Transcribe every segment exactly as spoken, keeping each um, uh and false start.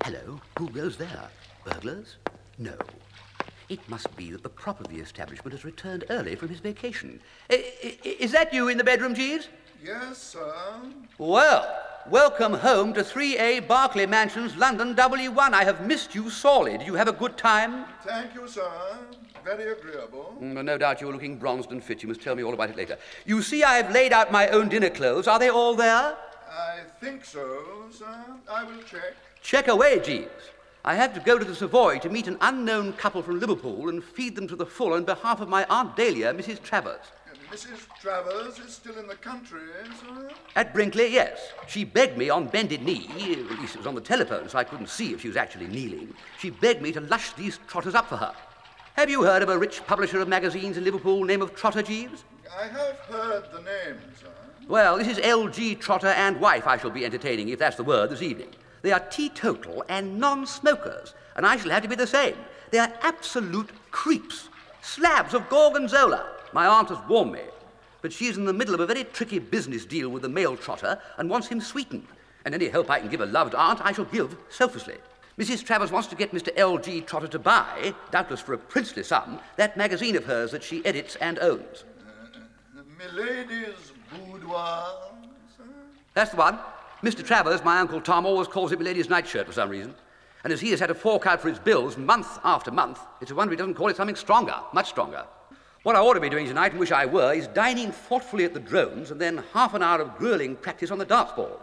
Hello, who goes there? Burglars? No. It must be that the prop of the establishment has returned early from his vacation. I- I- is that you in the bedroom, Jeeves? Yes, sir. Well, welcome home to three A Berkeley Mansions, London W one. I have missed you sorely. Did you have a good time? Thank you, sir. Very agreeable. Mm, no doubt you were looking bronzed and fit. You must tell me all about it later. You see, I've laid out my own dinner clothes. Are they all there? I think so, sir. I will check. Check away, Jeeves. I have to go to the Savoy to meet an unknown couple from Liverpool and feed them to the full on behalf of my Aunt Dahlia, Missus Travers. Missus Travers is still in the country, sir? At Brinkley, yes. She begged me on bended knee, at least it was on the telephone, so I couldn't see if she was actually kneeling. She begged me to lush these trotters up for her. Have you heard of a rich publisher of magazines in Liverpool named of Trotter, Jeeves? I have heard the name, sir. Well, this is L G Trotter and wife I shall be entertaining, if that's the word, this evening. They are teetotal and non-smokers, and I shall have to be the same. They are absolute creeps, slabs of gorgonzola. My aunt has warned me, but she is in the middle of a very tricky business deal with the male trotter and wants him sweetened. And any help I can give a loved aunt, I shall give selflessly. Missus Travers wants to get Mister L G Trotter to buy, doubtless for a princely sum, that magazine of hers that she edits and owns. Uh, Milady's Boudoir, sir? That's the one. Mister Travers, my Uncle Tom, always calls it Milady's nightshirt for some reason. And as he has had to fork out for his bills month after month, it's a wonder he doesn't call it something stronger, much stronger. What I ought to be doing tonight, and wish I were, is dining thoughtfully at the Drones and then half an hour of grueling practice on the dance board.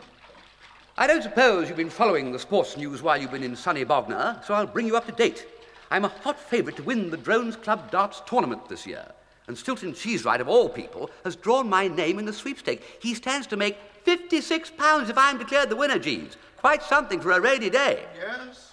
I don't suppose you've been following the sports news while you've been in sunny Bognor, so I'll bring you up to date. I'm a hot favourite to win the Drones Club darts tournament this year, and Stilton Cheesewright, of all people, has drawn my name in the sweepstake. He stands to make fifty-six pounds if I'm declared the winner, Jeeves. Quite something for a rainy day. Yes,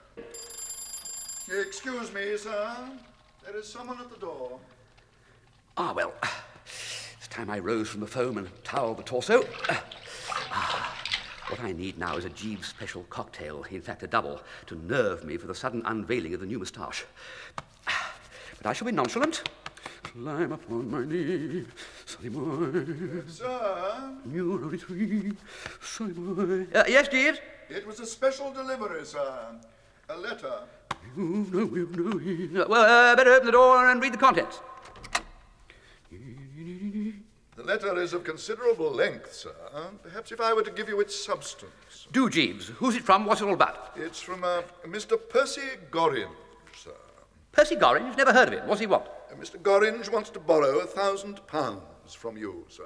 sir. Excuse me, sir. There is someone at the door. Ah, well, it's time I rose from the foam and towelled the torso. Ah, what I need now is a Jeeves special cocktail, in fact a double, to nerve me for the sudden unveiling of the new moustache. But I shall be nonchalant. Climb upon my knee, sunny boy. Sir? New retreat, sunny boy. Uh, yes, Jeeves? It was a special delivery, sir. A letter. You've no way of knowing. Uh, well, uh, better open the door and read the contents. The letter is of considerable length, sir. Perhaps if I were to give you its substance. Do, Jeeves. Who's it from? What's it all about? It's from uh, Mister Percy Gorringe, sir. Percy Gorringe? Never heard of him. What's he want? Uh, Mister Gorringe wants to borrow a thousand pounds from you, sir.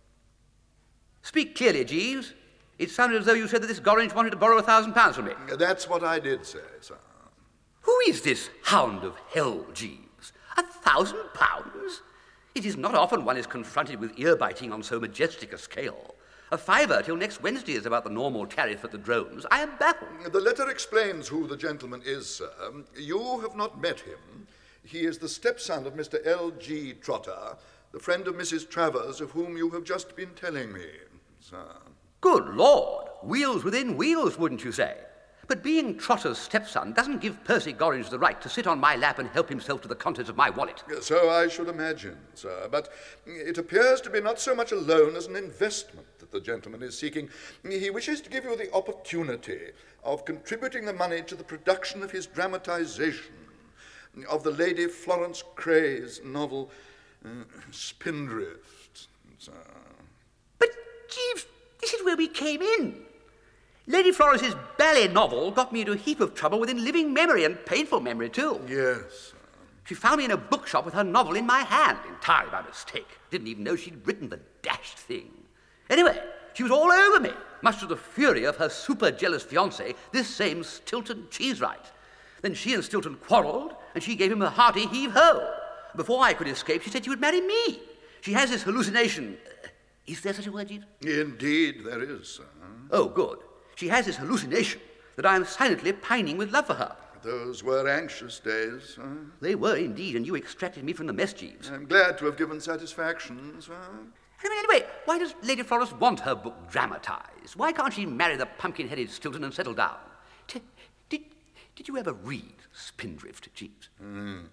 Speak clearly, Jeeves. It sounded as though you said that this Gorringe wanted to borrow a thousand pounds from me. Uh, That's what I did say, sir. Who is this hound of hell, Jeeves? A thousand pounds? It is not often one is confronted with ear-biting on so majestic a scale. A fiver till next Wednesday is about the normal tariff at the Drones. I am baffled. The letter explains who the gentleman is, sir. You have not met him. He is the stepson of Mister L G Trotter, the friend of Missus Travers, of whom you have just been telling me, sir. Good Lord. Wheels within wheels, wouldn't you say? But being Trotter's stepson doesn't give Percy Gorringe the right to sit on my lap and help himself to the contents of my wallet. So I should imagine, sir. But it appears to be not so much a loan as an investment that the gentleman is seeking. He wishes to give you the opportunity of contributing the money to the production of his dramatization of the Lady Florence Cray's novel, uh, Spindrift, sir. But, Jeeves, this is where we came in. Lady Florence's ballet novel got me into a heap of trouble within living memory, and painful memory, too. Yes. She found me in a bookshop with her novel in my hand, entirely by mistake. Didn't even know she'd written the dashed thing. Anyway, she was all over me, much to the fury of her super-jealous fiancé, this same Stilton Cheesewright. Then she and Stilton quarrelled, and she gave him a hearty heave-ho. Before I could escape, she said she would marry me. She has this hallucination. Uh, is there such a word, Jeeves? Indeed there is, sir. Oh, good. She has this hallucination that I am silently pining with love for her. Those were anxious days, sir. They were indeed, and you extracted me from the mess, Jeeves. I'm glad to have given satisfaction, sir. Anyway, why does Lady Florence want her book dramatised? Why can't she marry the pumpkin-headed Stilton and settle down? T- did, did you ever read Spindrift, Jeeves? Mm.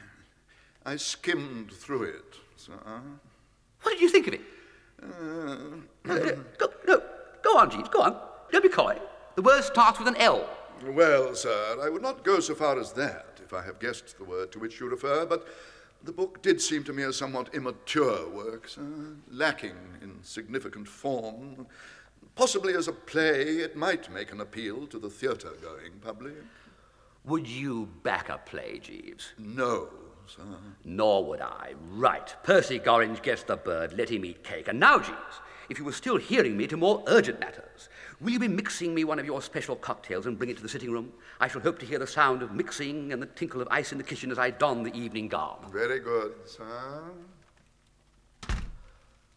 I skimmed through it, sir. What did you think of it? Uh, uh, go, no, go on, Jeeves, go on. Don't be coy. The word starts with an L. Well, sir, I would not go so far as that, if I have guessed the word to which you refer, but the book did seem to me a somewhat immature work, sir, lacking in significant form. Possibly as a play, it might make an appeal to the theatre-going public. Would you back a play, Jeeves? No, sir. Nor would I. Right. Percy Gorringe gets the bird, let him eat cake. And now, Jeeves, if you were still hearing me to more urgent matters, will you be mixing me one of your special cocktails and bring it to the sitting room? I shall hope to hear the sound of mixing and the tinkle of ice in the kitchen as I don the evening garb. Very good, sir.